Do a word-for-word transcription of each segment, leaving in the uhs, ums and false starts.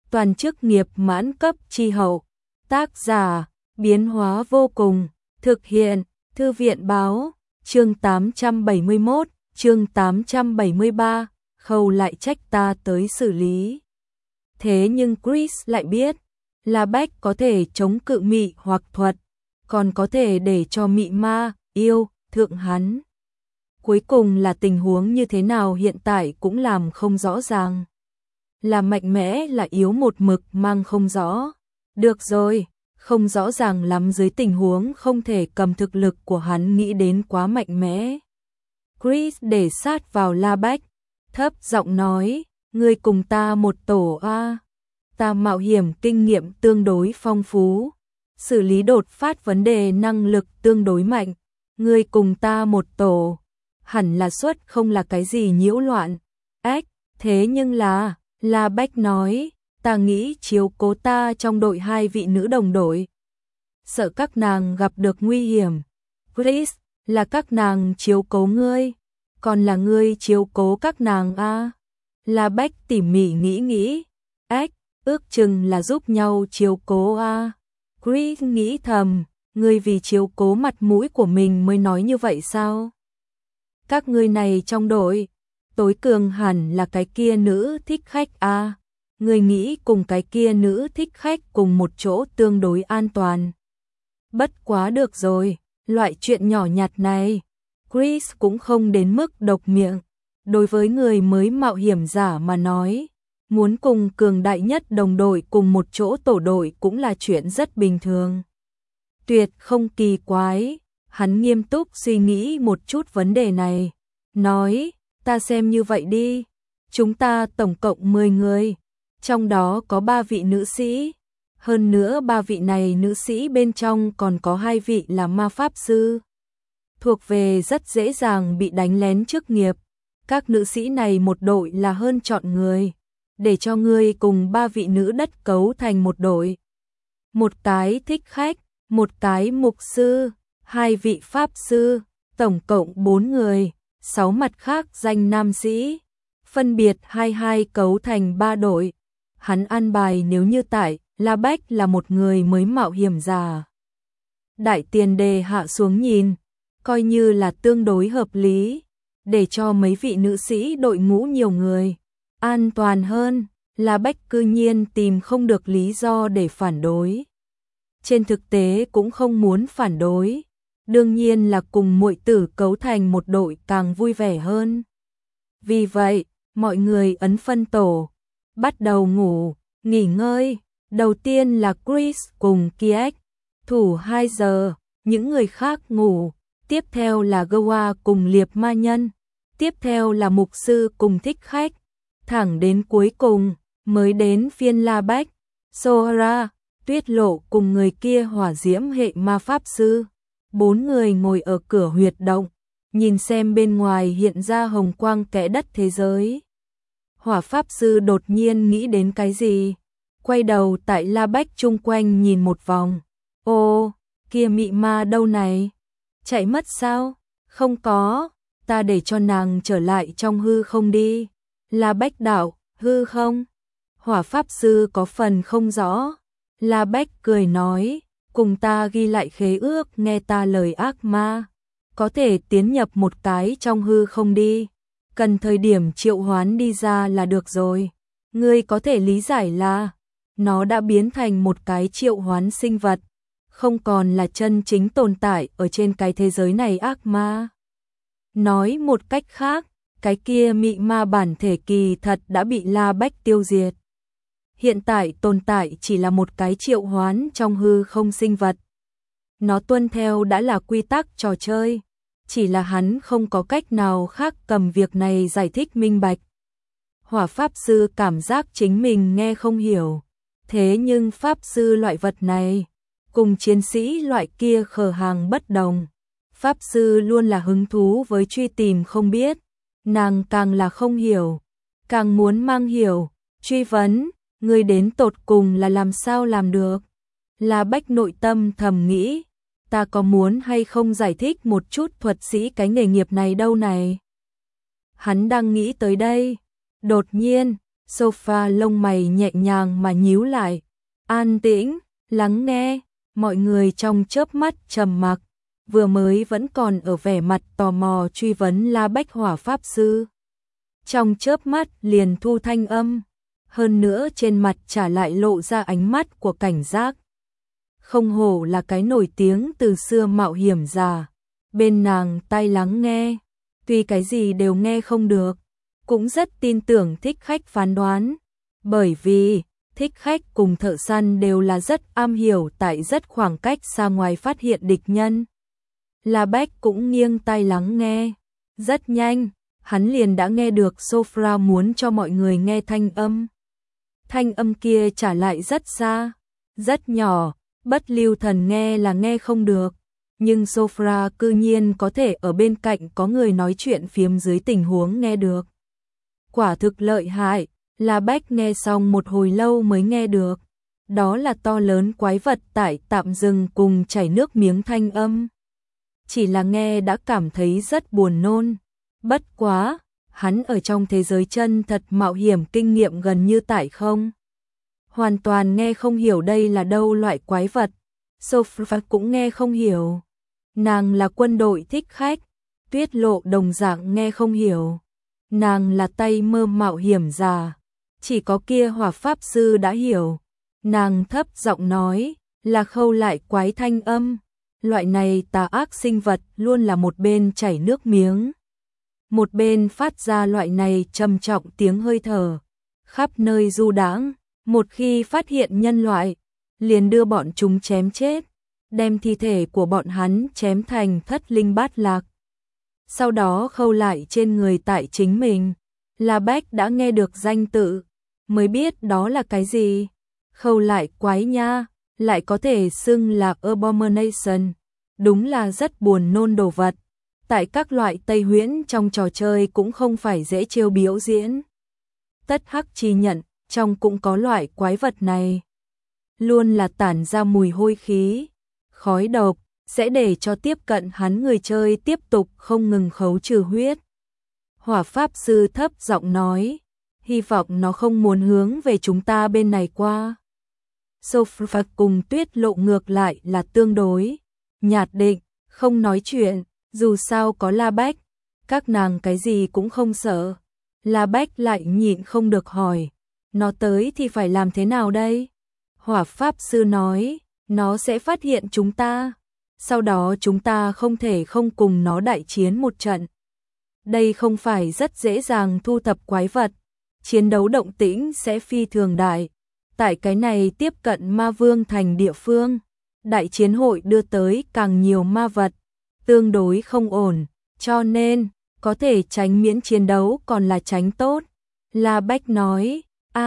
toàn chức nghiệp mãn cấp chi hậu. Tác giả, biến hóa vô cùng, thực hiện, Thư viện báo, chương tám trăm bảy mươi mốt, chương tám trăm bảy mươi ba, Khâu lại trách ta tới xử lý. Thế nhưng Chris lại biết, La Bách có thể chống cự mị hoặc thuật, còn có thể để cho mị ma, yêu, thượng hắn. Cuối cùng là tình huống như thế nào hiện tại cũng làm không rõ ràng. Là mạnh mẽ là yếu một mực mang không rõ. Được rồi, không rõ ràng lắm dưới tình huống không thể cầm thực lực của hắn nghĩ đến quá mạnh mẽ. Chris để sát vào La Bách, thấp giọng nói, ngươi cùng ta một tổ a. Ta mạo hiểm kinh nghiệm tương đối phong phú, xử lý đột phát vấn đề năng lực tương đối mạnh, ngươi cùng ta một tổ, hẳn là suất không là cái gì nhiễu loạn. Ách, thế nhưng là, La Bách nói, ta nghĩ chiếu cố ta trong đội hai vị nữ đồng đội. Sợ các nàng gặp được nguy hiểm. Chris, là các nàng chiếu cố ngươi, còn là ngươi chiếu cố các nàng a? La Bách tỉ mỉ nghĩ nghĩ, ách, ước chừng là giúp nhau chiếu cố a. Chris nghĩ thầm, ngươi vì chiếu cố mặt mũi của mình mới nói như vậy sao? Các ngươi này trong đội, tối cường hẳn là cái kia nữ thích khách a. Ngươi nghĩ cùng cái kia nữ thích khách cùng một chỗ tương đối an toàn. Bất quá được rồi, loại chuyện nhỏ nhặt này, Chris cũng không đến mức độc miệng. Đối với người mới mạo hiểm giả mà nói, muốn cùng cường đại nhất đồng đội cùng một chỗ tổ đội cũng là chuyện rất bình thường. Tuyệt không kỳ quái, hắn nghiêm túc suy nghĩ một chút vấn đề này, nói, ta xem như vậy đi, chúng ta tổng cộng mười người, trong đó có ba vị nữ sĩ, hơn nữa ba vị này nữ sĩ bên trong còn có hai vị là ma pháp sư, thuộc về rất dễ dàng bị đánh lén chức nghiệp. Các nữ sĩ này một đội là hơn chọn người, để cho ngươi cùng ba vị nữ đất cấu thành một đội. Một cái thích khách, một cái mục sư, hai vị pháp sư, tổng cộng bốn người, sáu mặt khác danh nam sĩ, phân biệt hai hai cấu thành ba đội. Hắn an bài nếu như tại, La Bách là một người mới mạo hiểm giả. Đại tiền đề hạ xuống nhìn, coi như là tương đối hợp lý, để cho mấy vị nữ sĩ đội ngũ nhiều người, an toàn hơn, La Bách cư nhiên tìm không được lý do để phản đối. Trên thực tế cũng không muốn phản đối, đương nhiên là cùng muội tử cấu thành một đội càng vui vẻ hơn. Vì vậy, mọi người ấn phân tổ, bắt đầu ngủ, nghỉ ngơi, đầu tiên là Chris cùng Kiek, thủ hai giờ, những người khác ngủ, tiếp theo là Goa cùng liệp ma nhân, tiếp theo là mục sư cùng thích khách, thẳng đến cuối cùng, mới đến phiên La Bách, Sora, Tuyết Lộ cùng người kia hỏa diễm hệ ma pháp sư. Bốn người ngồi ở cửa huyệt động, nhìn xem bên ngoài hiện ra hồng quang kẽ đất thế giới. Hỏa pháp sư đột nhiên nghĩ đến cái gì, quay đầu tại La Bách chung quanh nhìn một vòng. Ô, kia mị ma đâu này? Chạy mất sao? Không có, ta để cho nàng trở lại trong hư không đi. La Bách đạo, hư không? Hỏa pháp sư có phần không rõ. La Bách cười nói, cùng ta ghi lại khế ước nghe ta lời ác ma. Có thể tiến nhập một cái trong hư không đi. Cần thời điểm triệu hoán đi ra là được rồi. Ngươi có thể lý giải là, nó đã biến thành một cái triệu hoán sinh vật, không còn là chân chính tồn tại ở trên cái thế giới này ác ma. Nói một cách khác, cái kia mị ma bản thể kỳ thật đã bị La Bách tiêu diệt. Hiện tại tồn tại chỉ là một cái triệu hoán trong hư không sinh vật. Nó tuân theo đã là quy tắc trò chơi, chỉ là hắn không có cách nào khác cầm việc này giải thích minh bạch. Hỏa pháp sư cảm giác chính mình nghe không hiểu, thế nhưng pháp sư loại vật này, cùng chiến sĩ loại kia khờ hàng bất đồng. Pháp sư luôn là hứng thú với truy tìm không biết, nàng càng là không hiểu, càng muốn mang hiểu, truy vấn, người đến tột cùng là làm sao làm được. La Bách nội tâm thầm nghĩ, ta có muốn hay không giải thích một chút thuật sĩ cái nghề nghiệp này đâu này. Hắn đang nghĩ tới đây, đột nhiên, Sofa lông mày nhẹ nhàng mà nhíu lại. An tĩnh, lắng nghe, mọi người trong chớp mắt trầm mặc, vừa mới vẫn còn ở vẻ mặt tò mò truy vấn La Bách Hỏa Pháp Sư. Trong chớp mắt liền thu thanh âm, hơn nữa trên mặt trả lại lộ ra ánh mắt của cảnh giác. Không hổ là cái nổi tiếng từ xưa mạo hiểm giả, bên nàng tai lắng nghe, tuy cái gì đều nghe không được, cũng rất tin tưởng Thích Khách phán đoán, bởi vì Thích Khách cùng Thợ Săn đều là rất am hiểu tại rất khoảng cách xa ngoài phát hiện địch nhân. La Bách cũng nghiêng tai lắng nghe, rất nhanh, hắn liền đã nghe được Sophra muốn cho mọi người nghe thanh âm. Thanh âm kia trả lại rất xa, rất nhỏ, Bất Lưu Thần nghe là nghe không được, nhưng Sophra cư nhiên có thể ở bên cạnh có người nói chuyện phiếm dưới tình huống nghe được. Quả thực lợi hại, La Bách nghe xong một hồi lâu mới nghe được, đó là to lớn quái vật tại tạm dừng cùng chảy nước miếng thanh âm. Chỉ là nghe đã cảm thấy rất buồn nôn, bất quá, hắn ở trong thế giới chân thật mạo hiểm kinh nghiệm gần như tại không. Hoàn toàn nghe không hiểu đây là đâu loại quái vật, Sophra cũng nghe không hiểu. Nàng là quân đội thích khách, Tuyết Lộ đồng dạng nghe không hiểu. Nàng là tay mơ mạo hiểm già, chỉ có kia Hỏa Pháp Sư đã hiểu. Nàng thấp giọng nói, là Khâu Lại quái thanh âm. Loại này tà ác sinh vật luôn là một bên chảy nước miếng, một bên phát ra loại này trầm trọng tiếng hơi thở, khắp nơi du đãng, một khi phát hiện nhân loại, liền đưa bọn chúng chém chết, đem thi thể của bọn hắn chém thành thất linh bát lạc. Sau đó khâu lại trên người tại chính mình, La Bách đã nghe được danh tự, mới biết đó là cái gì. Khâu lại quái nha, lại có thể xưng là abomination, đúng là rất buồn nôn đồ vật. Tại các loại Tây Huyễn trong trò chơi cũng không phải dễ trêu biểu diễn. Tất Hắc Chi nhận, trong cũng có loại quái vật này. Luôn là tản ra mùi hôi khí, khói độc, sẽ để cho tiếp cận hắn người chơi tiếp tục không ngừng khấu trừ huyết. Hỏa Pháp Sư thấp giọng nói, hy vọng nó không muốn hướng về chúng ta bên này qua. Sophra cùng Tuyết Lộ ngược lại là tương đối nhạt định, không nói chuyện, dù sao có La Bách, các nàng cái gì cũng không sợ. La Bách lại nhịn không được hỏi, nó tới thì phải làm thế nào đây? Hỏa Pháp Sư nói, nó sẽ phát hiện chúng ta, sau đó chúng ta không thể không cùng nó đại chiến một trận. Đây không phải rất dễ dàng thu thập quái vật, chiến đấu động tĩnh sẽ phi thường đại. Tại cái này tiếp cận Ma Vương thành địa phương, đại chiến hội đưa tới càng nhiều ma vật, tương đối không ổn, cho nên có thể tránh miễn chiến đấu còn là tránh tốt. La Bách nói,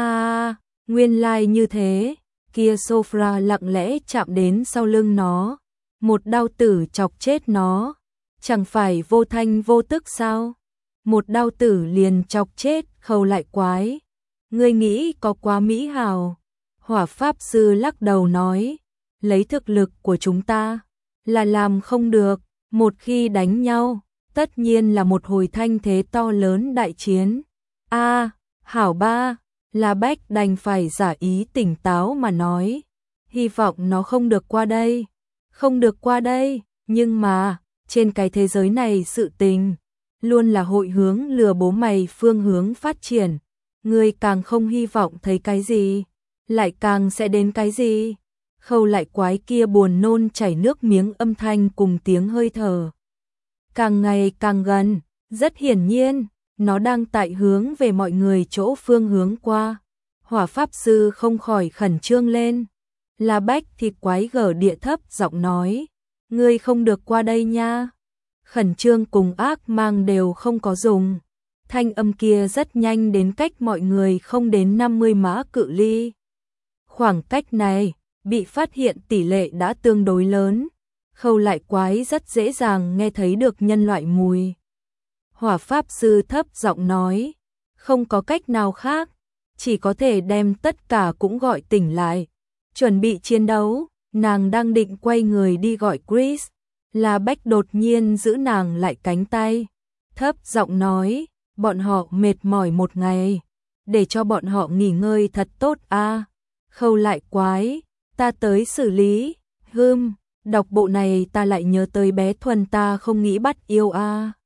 a nguyên lai like như thế. Kia Sophra lặng lẽ chạm đến sau lưng nó, một đao tử chọc chết nó, chẳng phải vô thanh vô tức sao? Một đao tử liền chọc chết Khâu Lại quái, ngươi nghĩ có quá mỹ hào? Hỏa Pháp Sư lắc đầu nói, lấy thực lực của chúng ta là làm không được, một khi đánh nhau, tất nhiên là một hồi thanh thế to lớn đại chiến. A, hảo ba. La Bách đành phải giả ý tỉnh táo mà nói, hy vọng nó không được qua đây, không được qua đây, nhưng mà, trên cái thế giới này sự tình, luôn là hội hướng lừa bố mày phương hướng phát triển, ngươi càng không hy vọng thấy cái gì, lại càng sẽ đến cái gì. Khâu Lại quái kia buồn nôn chảy nước miếng âm thanh cùng tiếng hơi thở, càng ngày càng gần, rất hiển nhiên. Nó đang tại hướng về mọi người chỗ phương hướng qua. Hỏa Pháp Sư không khỏi khẩn trương lên. La Bách thì quái gở địa thấp giọng nói, ngươi không được qua đây nha. Khẩn trương cùng ác mang đều không có dùng. Thanh âm kia rất nhanh đến cách mọi người không đến năm mươi mã cự ly. Khoảng cách này, bị phát hiện tỷ lệ đã tương đối lớn. Khâu Lại quái rất dễ dàng nghe thấy được nhân loại mùi. Hỏa Pháp Sư thấp giọng nói, không có cách nào khác, chỉ có thể đem tất cả cũng gọi tỉnh lại, chuẩn bị chiến đấu. Nàng đang định quay người đi gọi Chris, La Bách đột nhiên giữ nàng lại cánh tay, thấp giọng nói, bọn họ mệt mỏi một ngày, để cho bọn họ nghỉ ngơi thật tốt a. Khâu Lại Quái, ta tới xử lý. Hừm, đọc bộ này ta lại nhớ tới bé Thuần, ta không nghĩ bắt yêu a.